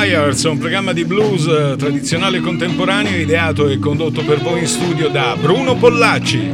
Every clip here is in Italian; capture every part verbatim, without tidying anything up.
Fires, un programma di blues tradizionale e contemporaneo ideato e condotto per voi in studio da Bruno Pollacci.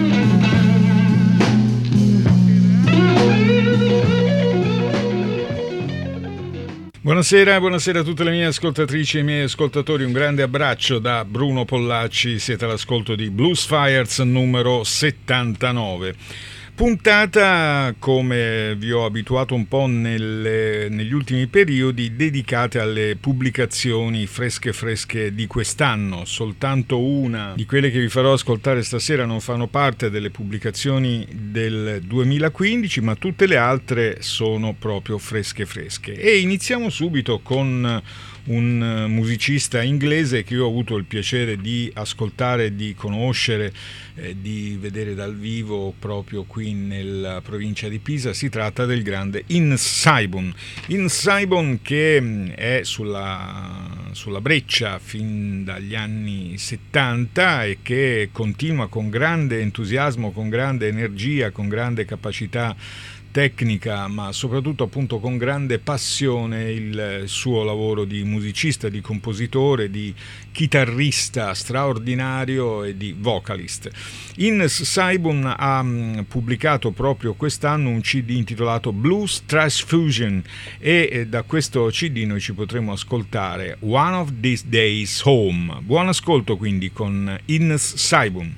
Buonasera, buonasera a tutte le mie ascoltatrici e i miei ascoltatori, un grande abbraccio da Bruno Pollacci, siete all'ascolto di Blues Fires numero settantanove. Puntata, come vi ho abituato un po' nelle, negli ultimi periodi, dedicate alle pubblicazioni fresche fresche di quest'anno. Soltanto una di quelle che vi farò ascoltare stasera non fanno parte delle pubblicazioni del duemilaquindici, ma tutte le altre sono proprio fresche fresche. E iniziamo subito con un musicista inglese che io ho avuto il piacere di ascoltare, di conoscere, eh, di vedere dal vivo proprio qui nella provincia di Pisa. Si tratta del grande Ian Saibon. Ian Saibon che è sulla, sulla breccia fin dagli anni settanta e che continua con grande entusiasmo, con grande energia, con grande capacità tecnica, ma soprattutto appunto con grande passione il suo lavoro di musicista, di compositore, di chitarrista straordinario e di vocalist. Ian Saibon ha pubblicato proprio quest'anno un C D intitolato Blues Trash Fusion e da questo C D noi ci potremo ascoltare One of These Days Home. Buon ascolto quindi con Ian Saibon.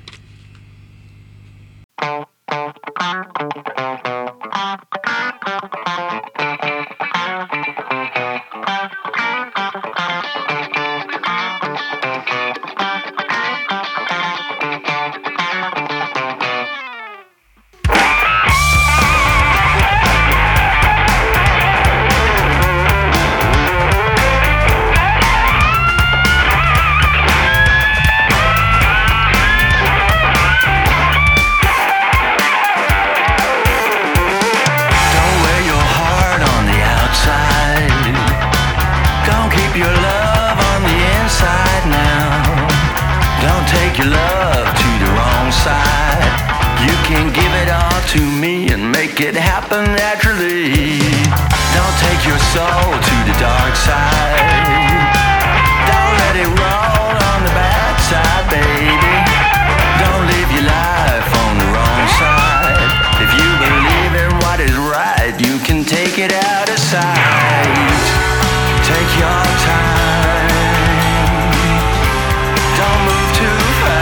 It happen naturally. Don't take your soul to the dark side. Don't let it roll on the bad side, baby. Don't live your life on the wrong side. If you believe in what is right, you can take it out of sight. Take your time. Don't move too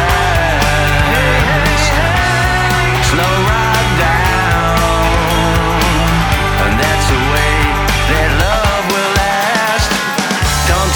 fast. Slow right down. That's the way that love will last. Don't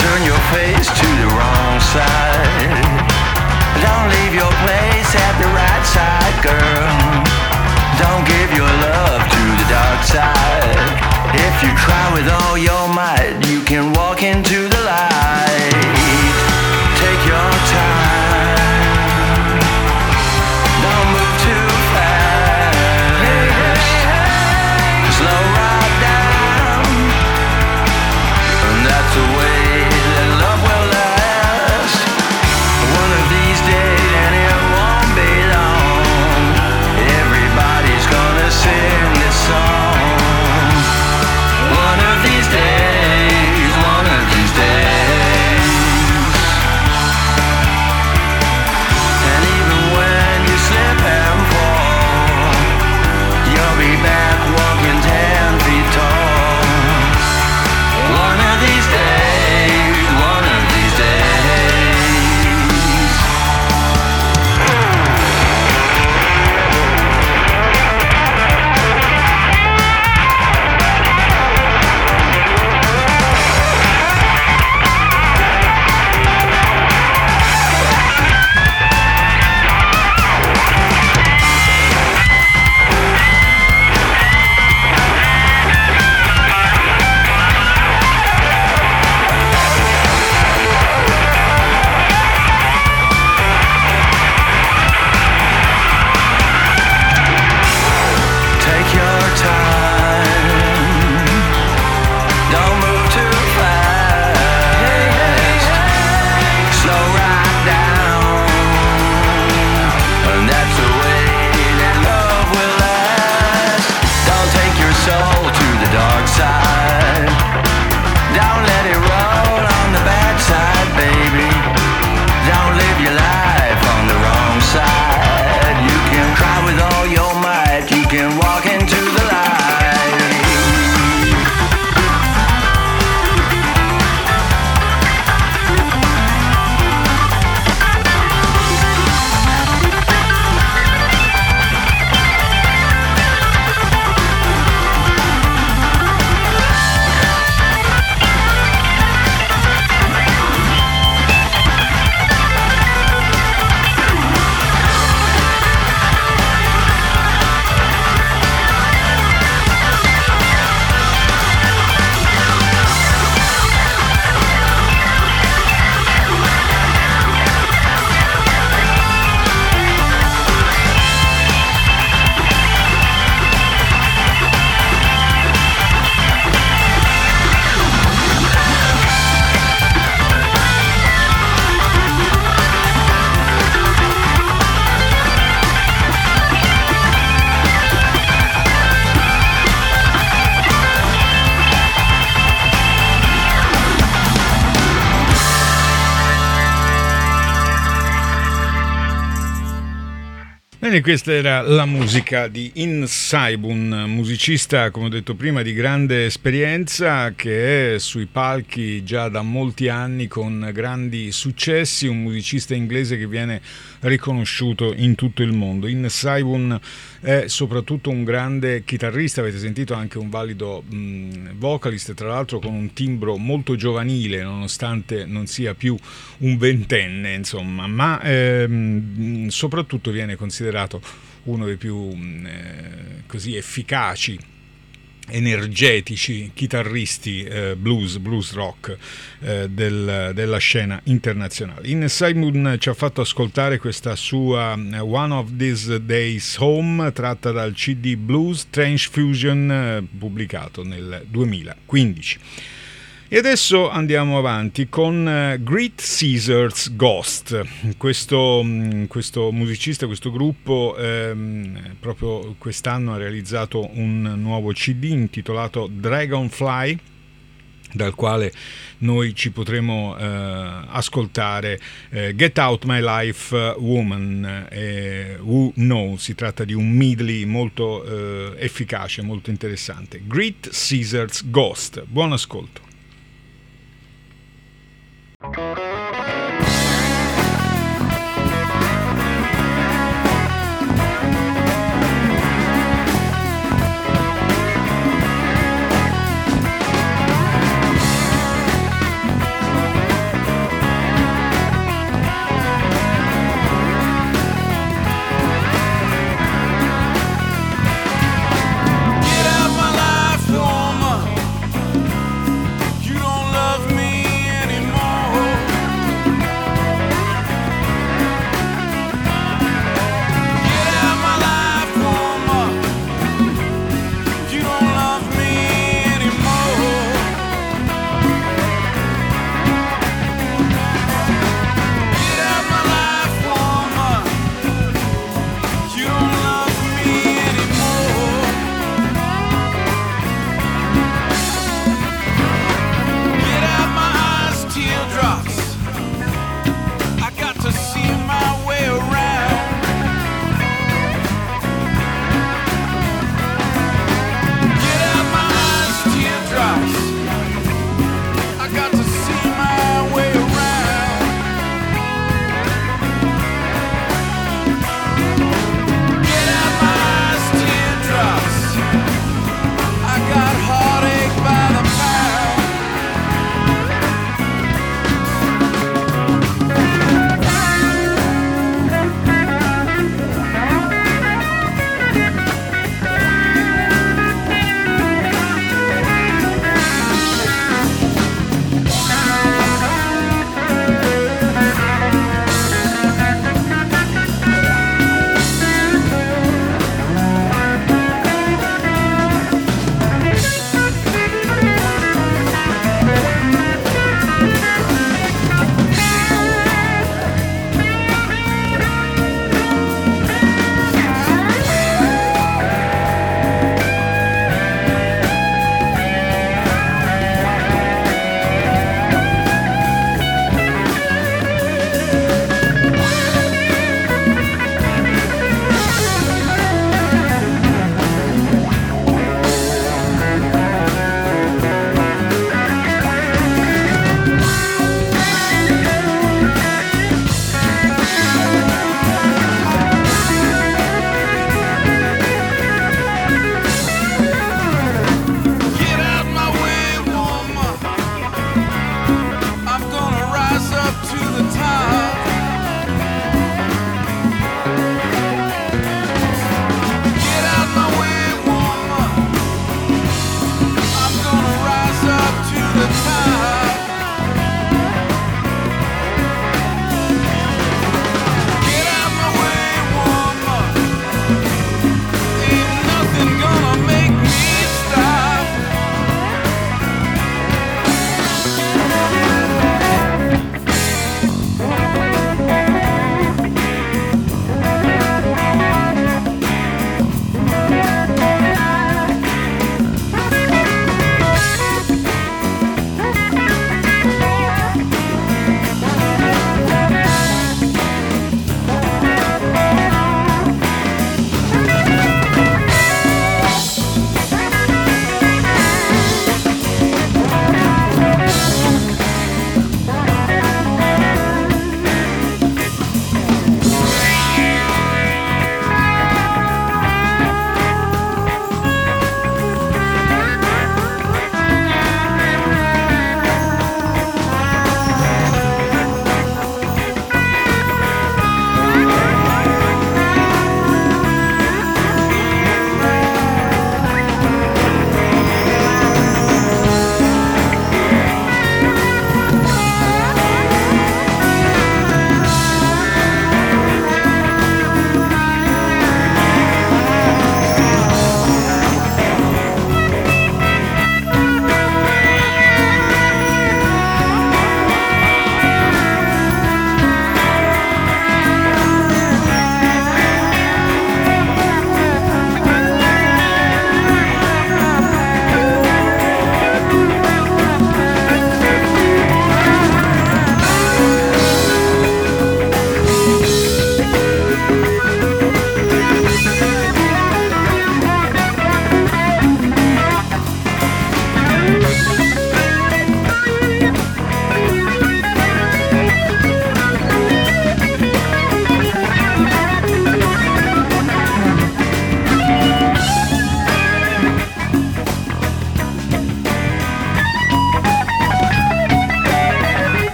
Bene, questa era la musica di Inside, un musicista, come ho detto prima, di grande esperienza, che è sui palchi già da molti anni con grandi successi, un musicista inglese che viene riconosciuto in tutto il mondo. Inside è soprattutto un grande chitarrista, avete sentito anche un valido mh, vocalist, tra l'altro con un timbro molto giovanile nonostante non sia più un ventenne, insomma, ma ehm, soprattutto viene considerato uno dei più eh, così efficaci, energetici chitarristi eh, blues, blues rock eh, del, della scena internazionale. Inside Moon ci ha fatto ascoltare questa sua One of These Days Home, tratta dal C D Blues Strange Fusion eh, pubblicato nel duemilaquindici. E adesso andiamo avanti con uh, Great Caesar's Ghost. Questo, um, questo musicista, questo gruppo um, proprio quest'anno ha realizzato un nuovo C D intitolato Dragonfly, dal quale noi ci potremo uh, ascoltare uh, Get Out My Life Woman e Who Knows. Si tratta di un medley molto uh, efficace, molto interessante. Great Caesar's Ghost. Buon ascolto.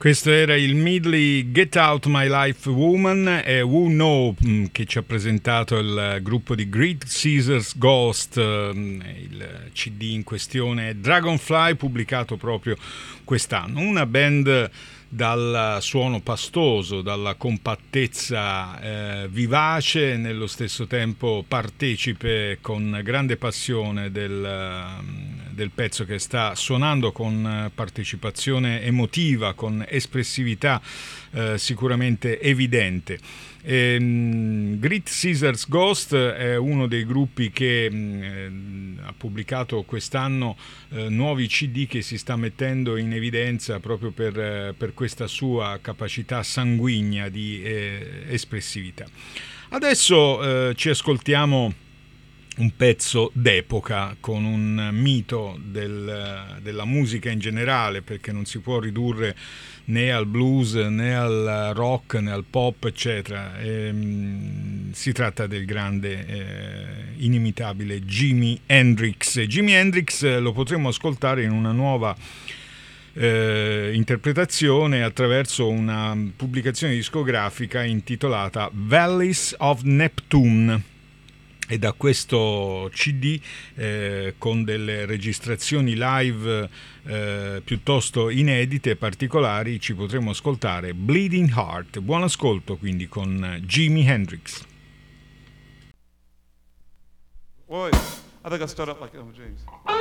Questo era il medley Get Out My Life Woman e Who Know, che ci ha presentato il gruppo di Great Caesar's Ghost. Il C D in questione è Dragonfly, pubblicato proprio quest'anno. Una band dal suono pastoso, dalla compattezza eh, vivace, nello stesso tempo partecipe con grande passione del, del pezzo che sta suonando, con partecipazione emotiva, con espressività eh, sicuramente evidente. E, um, Great Caesar's Ghost è uno dei gruppi che um, ha pubblicato quest'anno uh, nuovi C D che si sta mettendo in evidenza proprio per, uh, per questa sua capacità sanguigna di eh, espressività. Adesso uh, ci ascoltiamo un pezzo d'epoca con un mito del, della musica in generale, perché non si può ridurre né al blues né al rock né al pop eccetera. E, um, si tratta del grande eh, inimitabile Jimi Hendrix. Jimi Hendrix lo potremo ascoltare in una nuova eh, interpretazione attraverso una pubblicazione discografica intitolata Valleys of Neptune. E da questo C D eh, con delle registrazioni live eh, piuttosto inedite e particolari ci potremo ascoltare Bleeding Heart. Buon ascolto quindi con Jimi Hendrix. Boy, I think I start up like Elmer James.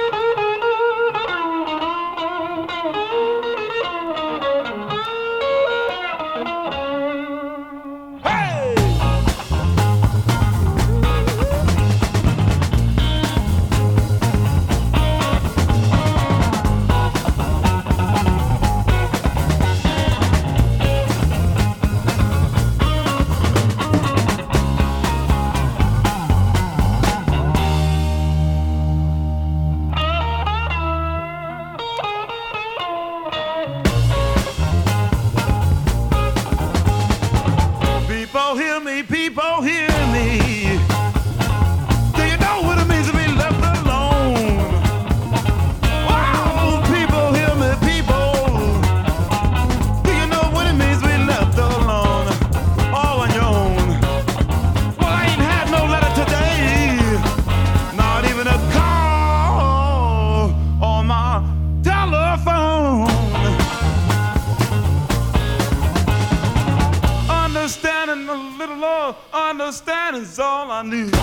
Understanding's all I need.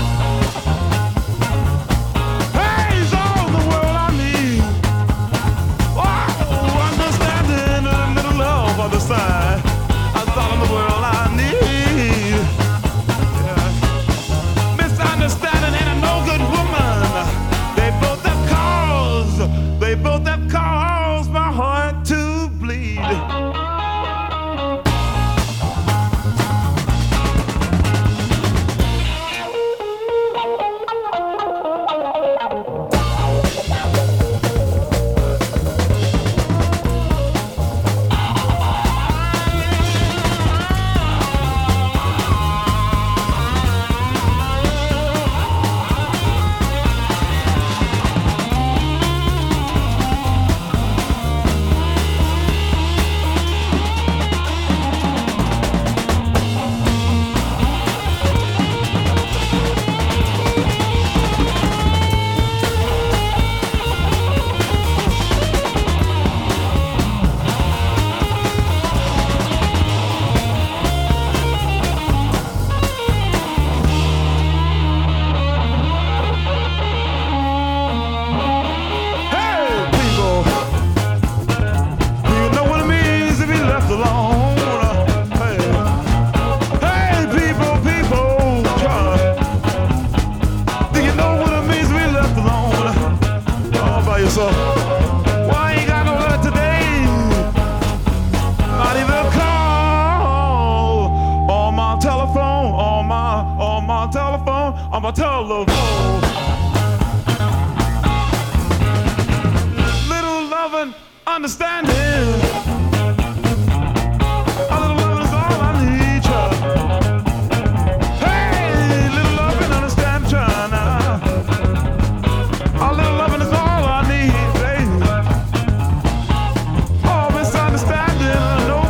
Hey's all the world I need. Oh, understanding a little love on the side. That's all in the world I need. Yeah. Misunderstanding ain't a no good woman. They both have cause. They both have caused my heart to bleed. On my telephone, little loving, understanding. A little loving is all I need, child. Hey, little loving, understand, child. Now, a little loving is all I need, baby. Oh, misunderstanding, no.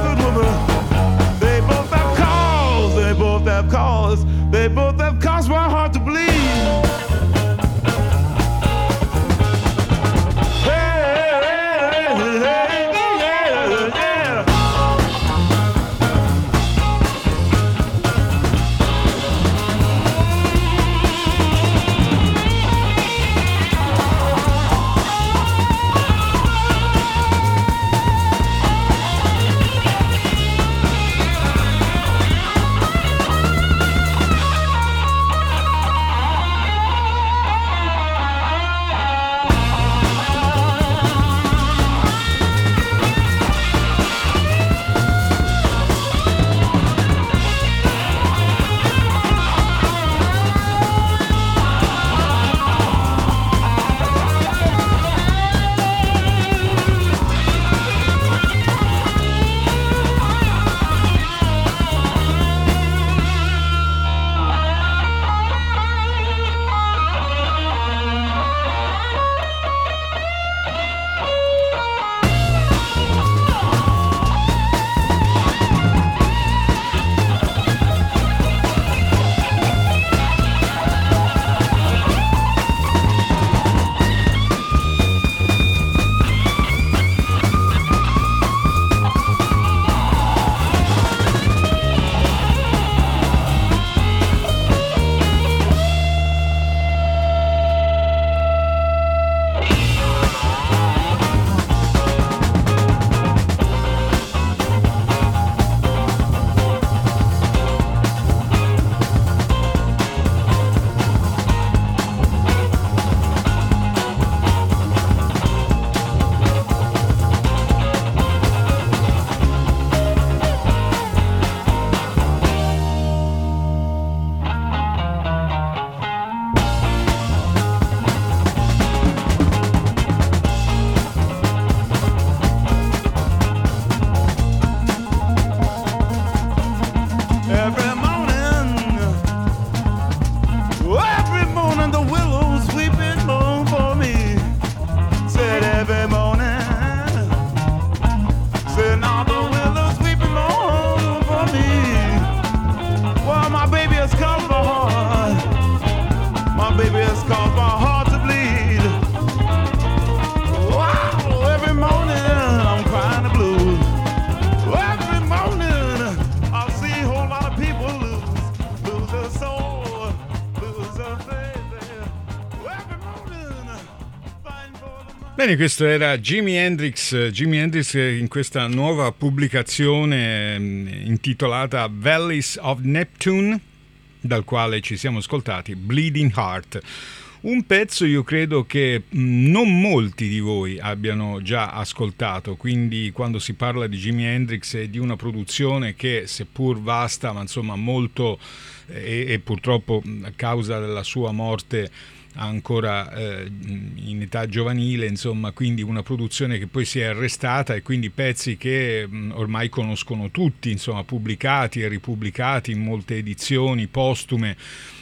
Bene, questo era Jimi Hendrix, Jimi Hendrix in questa nuova pubblicazione intitolata Valleys of Neptune, dal quale ci siamo ascoltati Bleeding Heart. Un pezzo io credo che non molti di voi abbiano già ascoltato, quindi quando si parla di Jimi Hendrix e di una produzione che seppur vasta ma insomma molto e, e purtroppo a causa della sua morte ancora eh, in età giovanile, insomma, quindi una produzione che poi si è arrestata e quindi pezzi che mh, ormai conoscono tutti, insomma, pubblicati e ripubblicati in molte edizioni postume.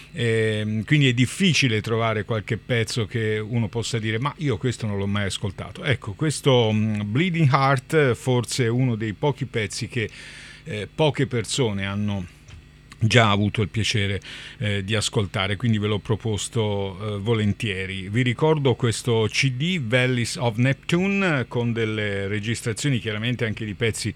Eh, quindi è difficile trovare qualche pezzo che uno possa dire ma io questo non l'ho mai ascoltato. Ecco, questo um, Bleeding Heart forse è uno dei pochi pezzi che eh, poche persone hanno già avuto il piacere eh, di ascoltare, quindi ve l'ho proposto eh, volentieri. Vi ricordo questo C D Valleys of Neptune con delle registrazioni chiaramente anche di pezzi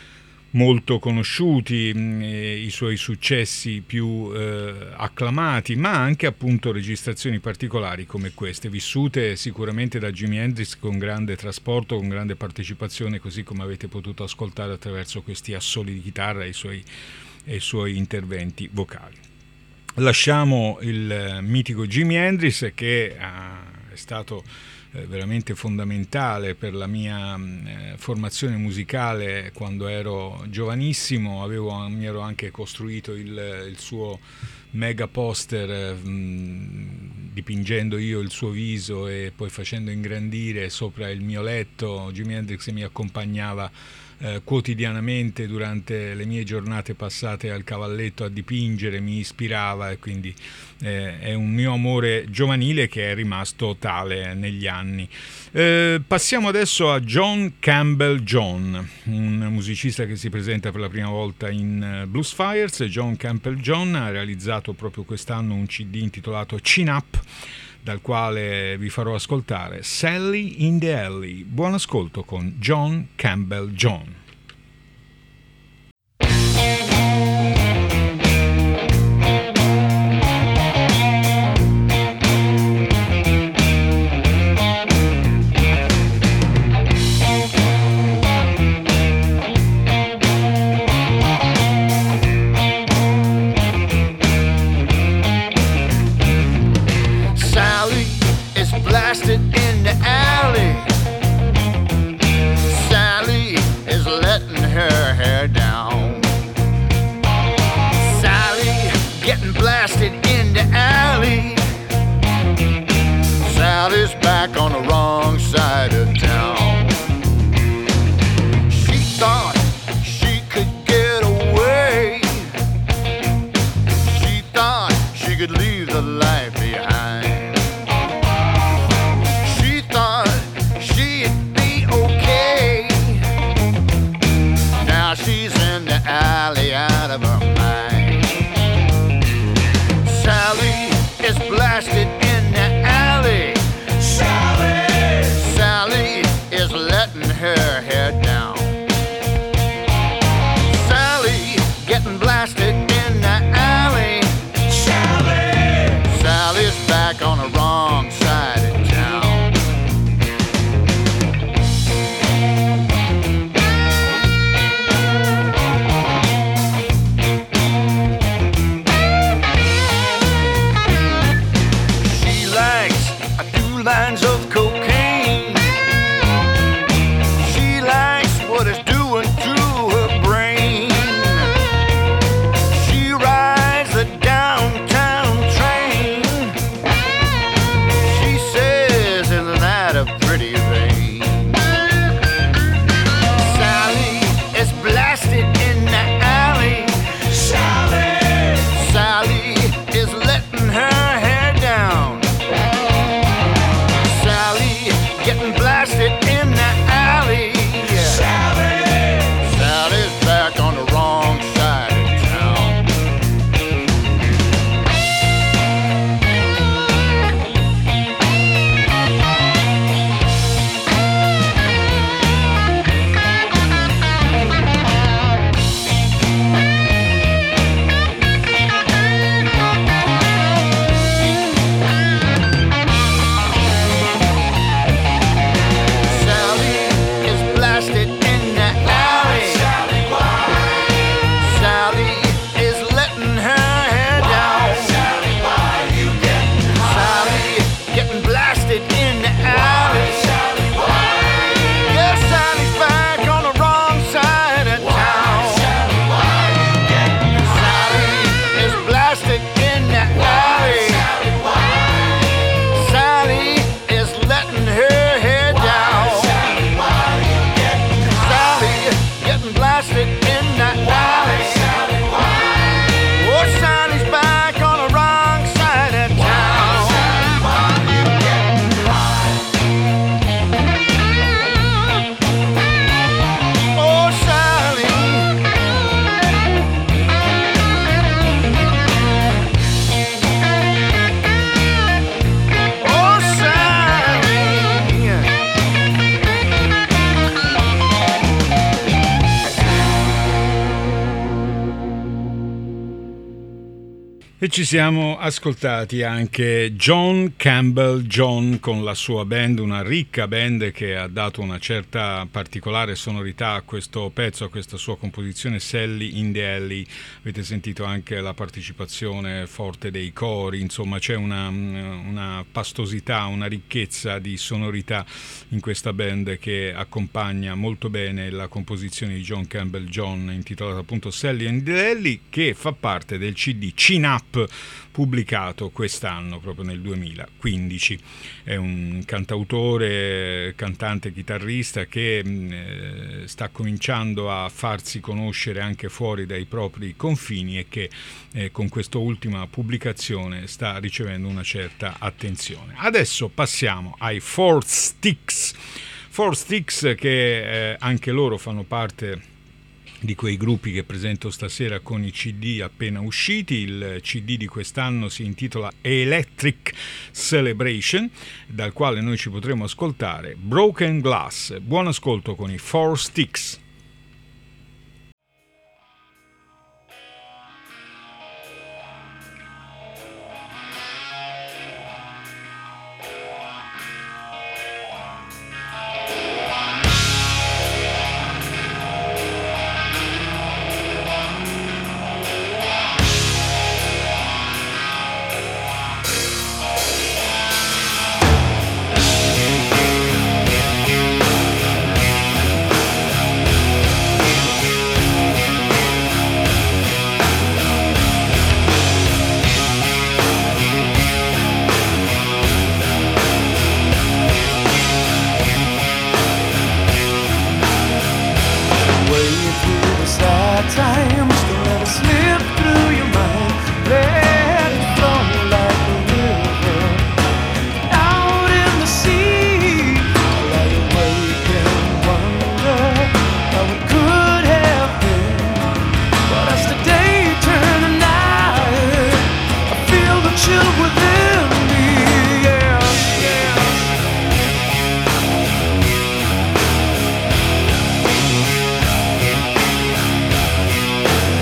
molto conosciuti, mh, i suoi successi più eh, acclamati, ma anche appunto registrazioni particolari come queste, vissute sicuramente da Jimi Hendrix con grande trasporto, con grande partecipazione, così come avete potuto ascoltare attraverso questi assoli di chitarra e i suoi, e i suoi interventi vocali. Lasciamo il mitico Jimi Hendrix che ah, è stato Eh, veramente fondamentale per la mia eh, formazione musicale quando ero giovanissimo. Avevo, mi ero anche costruito il, il suo mega poster eh, mh, dipingendo io il suo viso e poi facendo ingrandire sopra il mio letto. Jimi Hendrix mi accompagnava eh, quotidianamente durante le mie giornate passate al cavalletto a dipingere, mi ispirava e quindi eh, è un mio amore giovanile che è rimasto tale negli anni. Eh, passiamo adesso a John Campbell John, un musicista che si presenta per la prima volta in Blues Fires. John Campbell John ha realizzato proprio quest'anno un C D intitolato Chin Up, dal quale vi farò ascoltare Sally in the Alley. Buon ascolto con John Campbell John. Blasted in the alley. Sally is E ci siamo ascoltati anche John Campbell John con la sua band, una ricca band che ha dato una certa particolare sonorità a questo pezzo, a questa sua composizione Sally in the Alley. Avete sentito anche la partecipazione forte dei cori, insomma c'è una, una pastosità, una ricchezza di sonorità in questa band che accompagna molto bene la composizione di John Campbell John, intitolata appunto Sally in the Alley, che fa parte del C D Chin Up pubblicato quest'anno, proprio nel duemilaquindici. È un cantautore, cantante, chitarrista che eh, sta cominciando a farsi conoscere anche fuori dai propri confini e che eh, con quest'ultima pubblicazione sta ricevendo una certa attenzione. Adesso passiamo ai Four Sticks. Four Sticks che eh, anche loro fanno parte di quei gruppi che presento stasera con i C D appena usciti. Il C D di quest'anno si intitola Electric Celebration, dal quale noi ci potremo ascoltare Broken Glass. Buon ascolto con i Four Sticks. Yeah.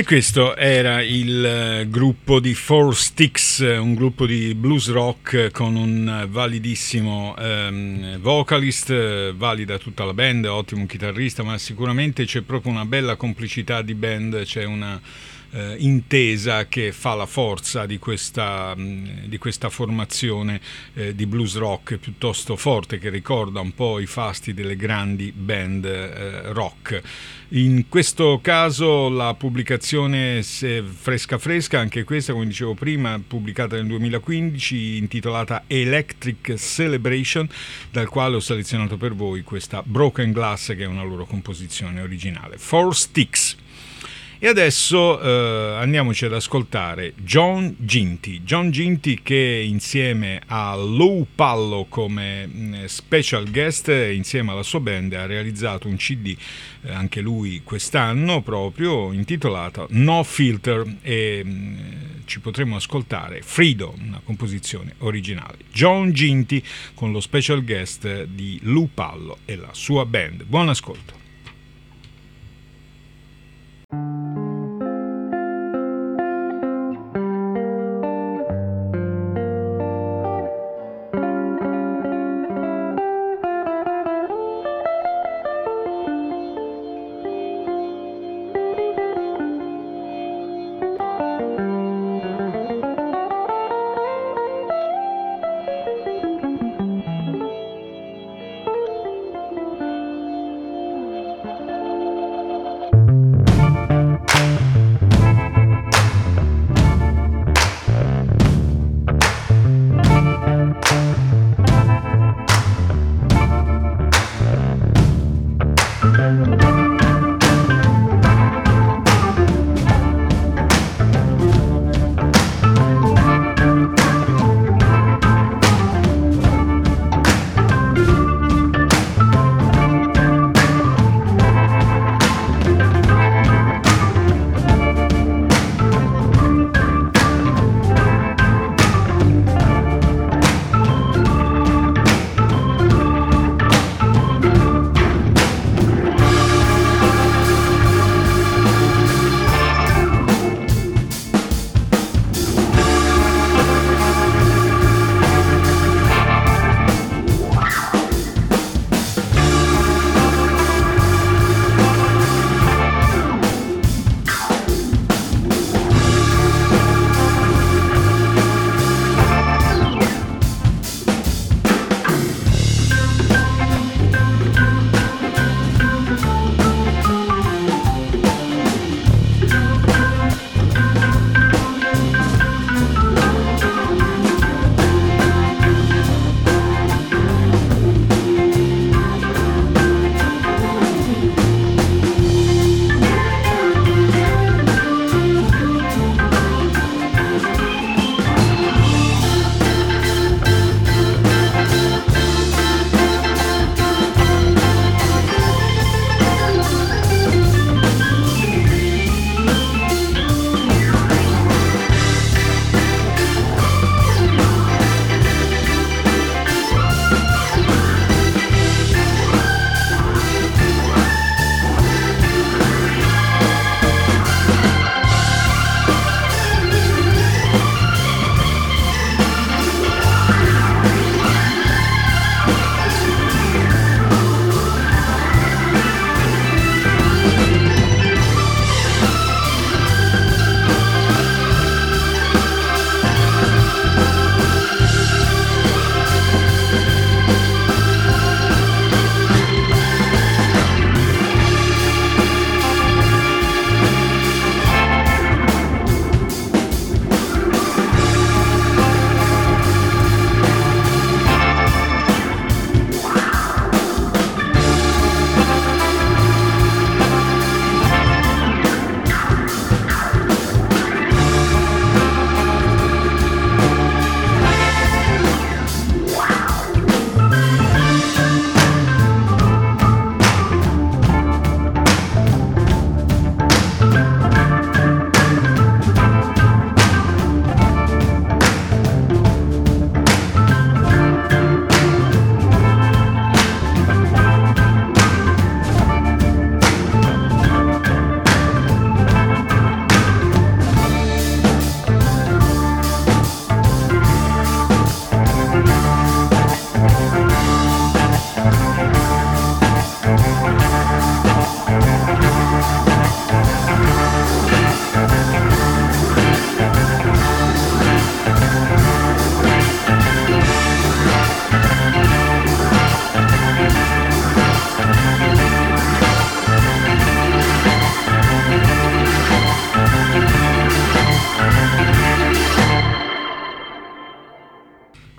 E questo era il eh, gruppo di Four Sticks, un gruppo di blues rock con un validissimo ehm, vocalist, eh, valida tutta la band, ottimo chitarrista, ma sicuramente c'è proprio una bella complicità di band, c'è una eh, intesa che fa la forza di questa, mh, di questa formazione eh, di blues rock piuttosto forte, che ricorda un po' i fasti delle grandi band eh, rock. In questo caso la pubblicazione è fresca fresca, anche questa, come dicevo prima, pubblicata nel duemilaquindici, intitolata Electric Celebration, dal quale ho selezionato per voi questa Broken Glass, che è una loro composizione originale. Four Sticks. E adesso eh, andiamoci ad ascoltare John Ginty. John Ginty, che insieme a Lou Pallo come mh, special guest, insieme alla sua band, ha realizzato un C D, eh, anche lui quest'anno proprio, intitolato No Filter, e mh, ci potremo ascoltare Freedom, una composizione originale. John Ginty con lo special guest di Lou Pallo e la sua band. Buon ascolto. Thank you.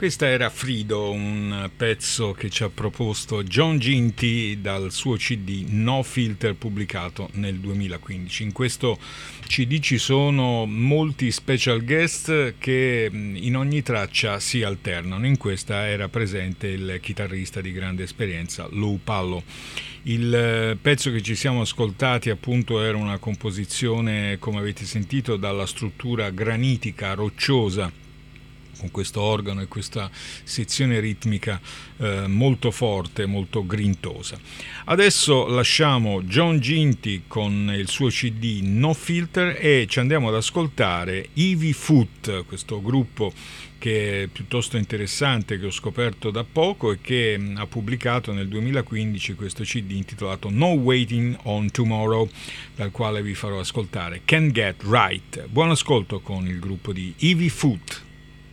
Questa era Frido, un pezzo che ci ha proposto John Ginty dal suo C D No Filter pubblicato nel duemilaquindici. In questo C D ci sono molti special guest che in ogni traccia si alternano. In questa era presente il chitarrista di grande esperienza Lou Pallo. Il pezzo che ci siamo ascoltati appunto era una composizione, come avete sentito, dalla struttura granitica, rocciosa, con questo organo e questa sezione ritmica eh, molto forte, molto grintosa. Adesso lasciamo John Ginty con il suo C D No Filter e ci andiamo ad ascoltare Ivy Foot, questo gruppo che è piuttosto interessante, che ho scoperto da poco e che ha pubblicato nel duemilaquindici questo C D intitolato No Waiting on Tomorrow, dal quale vi farò ascoltare Can't Get Right. Buon ascolto con il gruppo di Ivy Foot.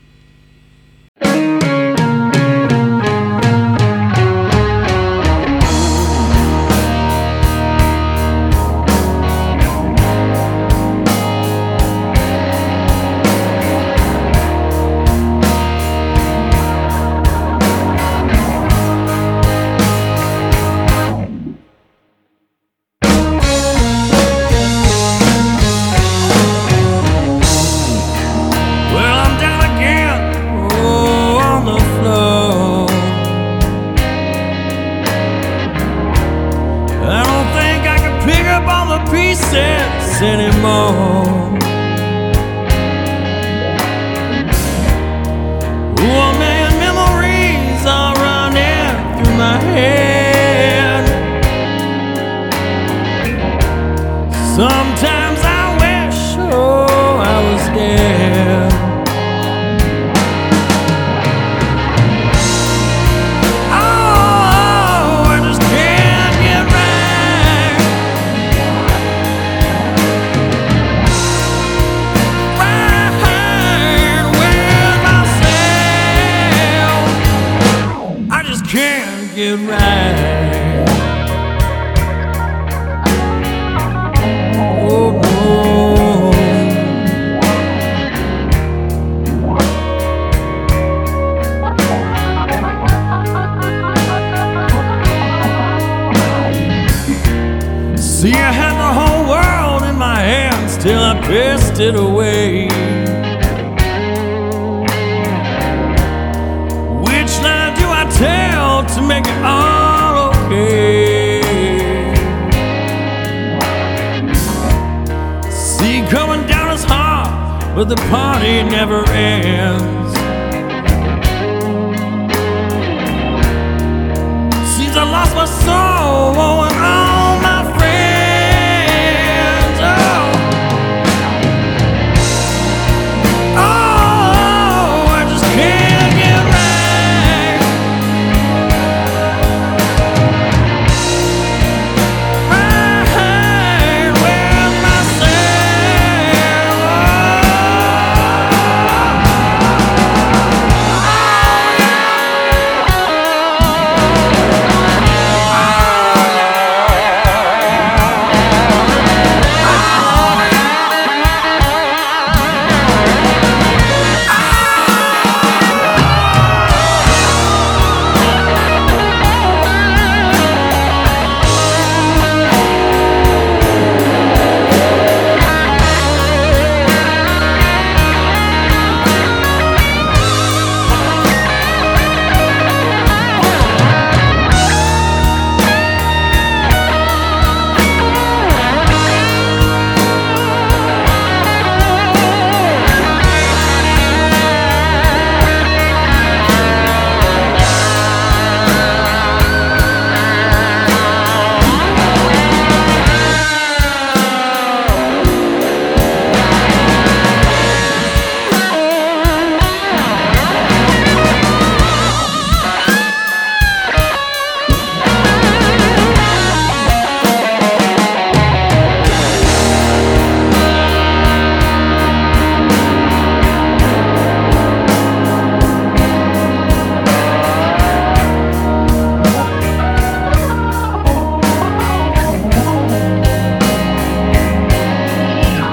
Anymore. Oh, a million memories are running through my head. Sometimes I wish, oh, I was dead. Oh, I just can't get right. Can't get right. Oh no. See, I had the whole world in my hands till I pissed it away. Tell to make it all okay. See, coming down is hard, but the party never ends. Seems I lost my soul and all my friends. Oh, oh, I just can't get right.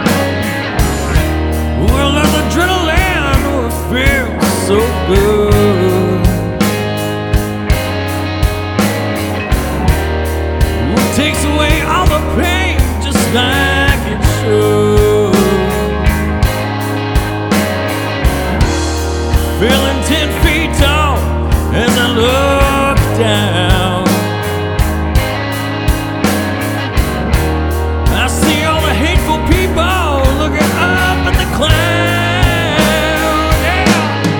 so good. ten feet tall as I look down. I see all the hateful people looking up at the cloud. Yeah.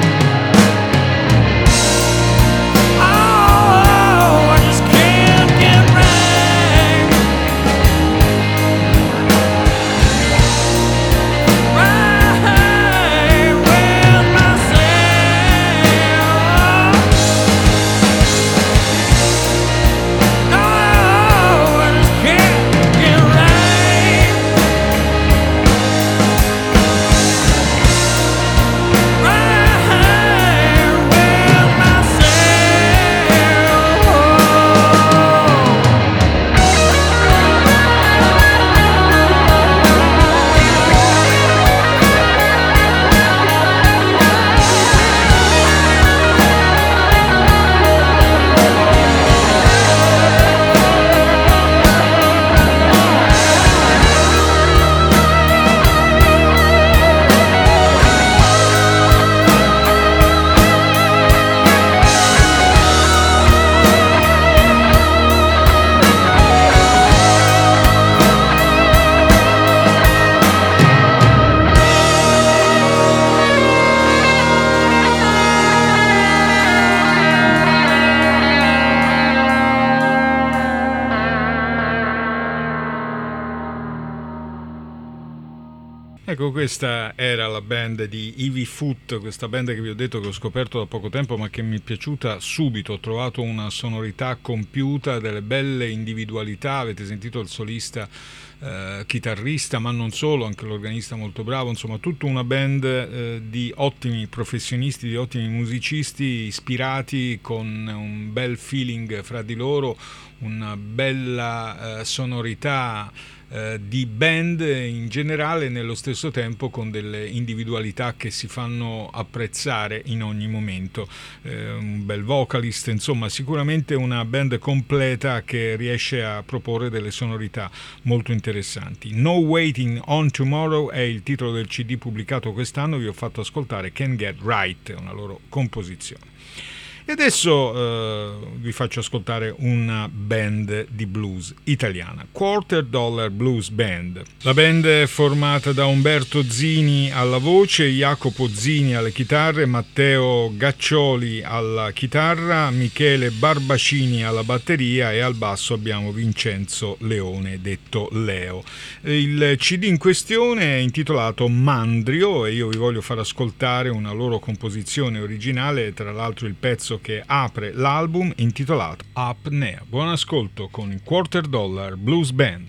Oh, I just can't get right. Right with myself. Oh, I just can't get right. Right with myself. Ecco, questa era la band di Ivy Foot, questa band che vi ho detto che ho scoperto da poco tempo ma che mi è piaciuta subito. Ho trovato una sonorità compiuta, delle belle individualità. Avete sentito il solista eh, chitarrista, ma non solo, anche l'organista molto bravo. Insomma, tutta una band eh, di ottimi professionisti, di ottimi musicisti, ispirati, con un bel feeling fra di loro, una bella eh, sonorità eh, di band in generale, nello stesso tempo con delle individualità che si fanno apprezzare in ogni momento. Eh, un bel vocalist, insomma, sicuramente una band completa che riesce a proporre delle sonorità molto interessanti. No Waiting on Tomorrow è il titolo del C D pubblicato quest'anno. Vi ho fatto ascoltare Can't Get Right, una loro composizione. E adesso eh, vi faccio ascoltare una band di blues italiana, Quarter Dollar Blues Band. La band è formata da Umberto Zini alla voce, Jacopo Zini alle chitarre, Matteo Gaccioli alla chitarra, Michele Barbacini alla batteria e al basso abbiamo Vincenzo Leone, detto Leo. Il C D in questione è intitolato Mandrio e io vi voglio far ascoltare una loro composizione originale, tra l'altro il pezzo che apre l'album, intitolato Apnea. Buon ascolto con il Quarter Dollar Blues Band.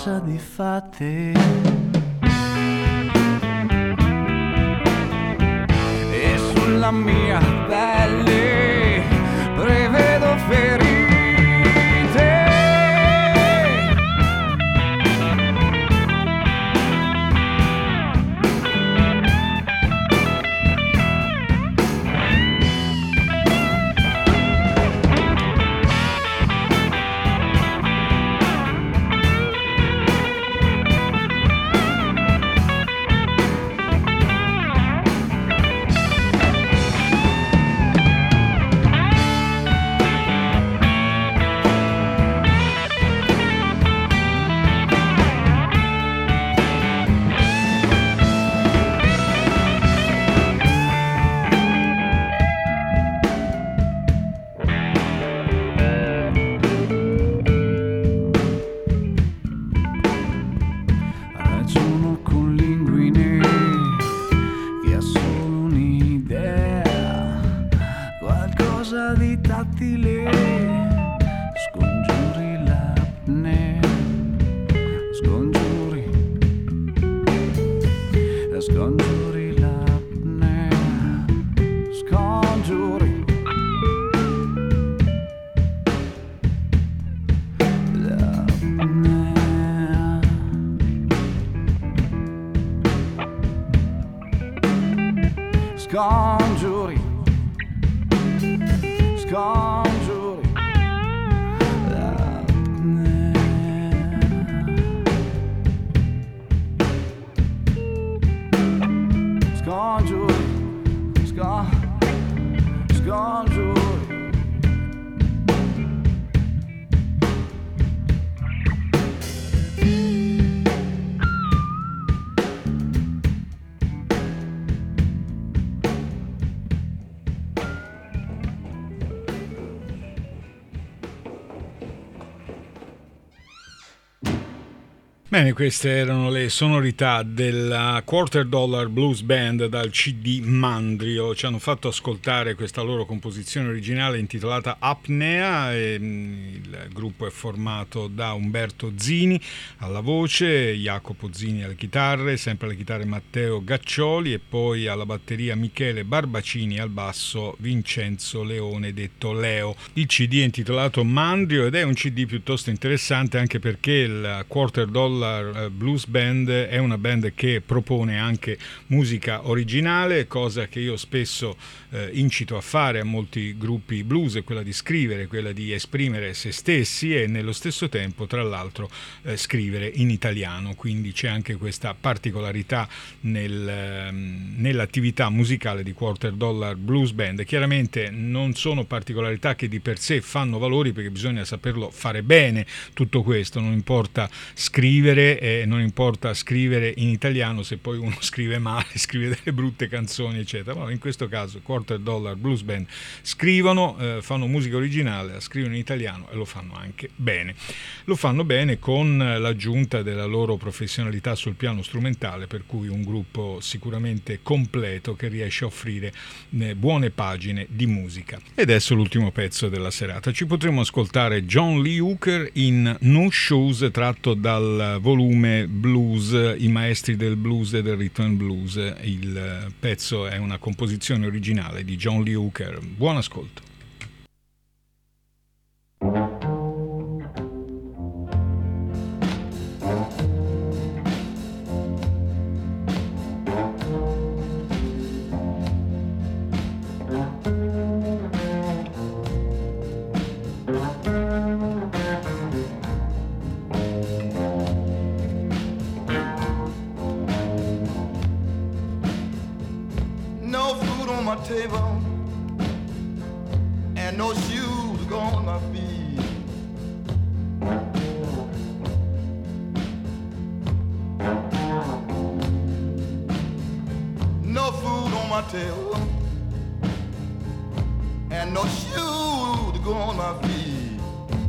qualcosa di fate. E sulla mia pelle prevedo ferite. Scongiuri, scongiuri, scongiuri, scongiuri, scongiuri. Bene, queste erano le sonorità della Quarter Dollar Blues Band dal C D Mandrio. Ci hanno fatto ascoltare questa loro composizione originale intitolata Apnea. E, il gruppo è formato da Umberto Zini alla voce, Jacopo Zini alle chitarre, sempre alle chitarre Matteo Gaccioli e poi alla batteria Michele Barbacini, al basso Vincenzo Leone detto Leo. Il C D è intitolato Mandrio ed è un C D piuttosto interessante anche perché il Quarter Dollar Blues Band è una band che propone anche musica originale, cosa che io spesso eh, incito a fare a molti gruppi blues, quella di scrivere, quella di esprimere se stessi e nello stesso tempo tra l'altro eh, scrivere in italiano, quindi c'è anche questa particolarità nel, ehm, nell'attività musicale di Quarter Dollar Blues Band. Chiaramente non sono particolarità che di per sé fanno valori, perché bisogna saperlo fare bene tutto questo, non importa scrivere e non importa scrivere in italiano se poi uno scrive male, scrive delle brutte canzoni eccetera, ma in questo caso Quarter Dollar Blues Band scrivono, eh, fanno musica originale, la scrivono in italiano e lo fanno anche bene, lo fanno bene con l'aggiunta della loro professionalità sul piano strumentale, per cui un gruppo sicuramente completo che riesce a offrire eh, buone pagine di musica. Ed adesso l'ultimo pezzo della serata, ci potremo ascoltare John Lee Hooker in No Shoes, tratto dal volume Blues, i maestri del blues e del rhythm and blues. Il pezzo è una composizione originale di John Lee Hooker. Buon ascolto. Table and no shoes go on my feet. No food on my table and no shoes go on my feet.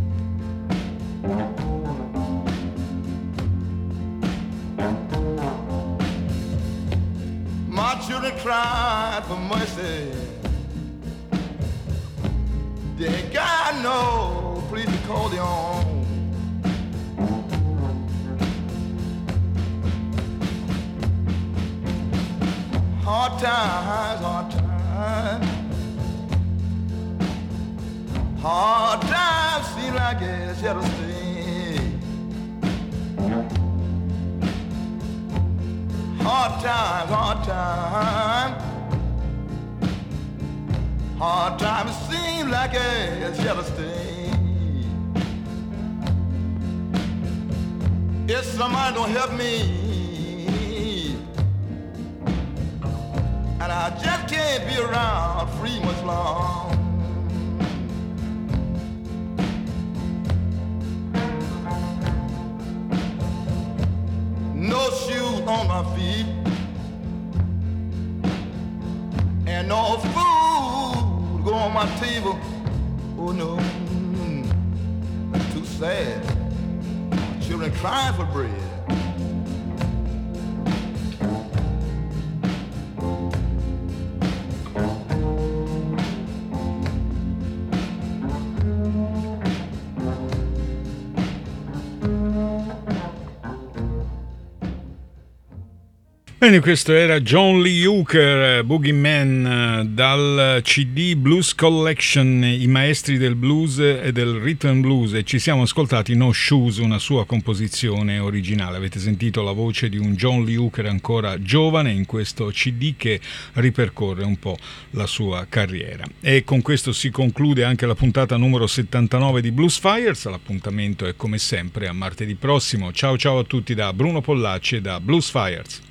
My children cried for mercy. They ain't got no place to call their own. Hard times, hard times. Hard times seem like it's here to stay. Hard times, hard times. Hard times seem like it's here to stay. If somebody don't help me, and I just can't be around free much long. No shoes on my feet, and no food go on my table. Oh no, too sad. Children crying for bread. Bene, questo era John Lee Hooker, Boogeyman, dal C D Blues Collection, i maestri del blues e del rhythm and blues, e ci siamo ascoltati No Shoes, una sua composizione originale. Avete sentito la voce di un John Lee Hooker ancora giovane in questo C D che ripercorre un po' la sua carriera. E con questo si conclude anche la puntata numero settantanove di Blues Fires. L'appuntamento è come sempre a martedì prossimo. Ciao ciao a tutti da Bruno Pollacci e da Blues Fires.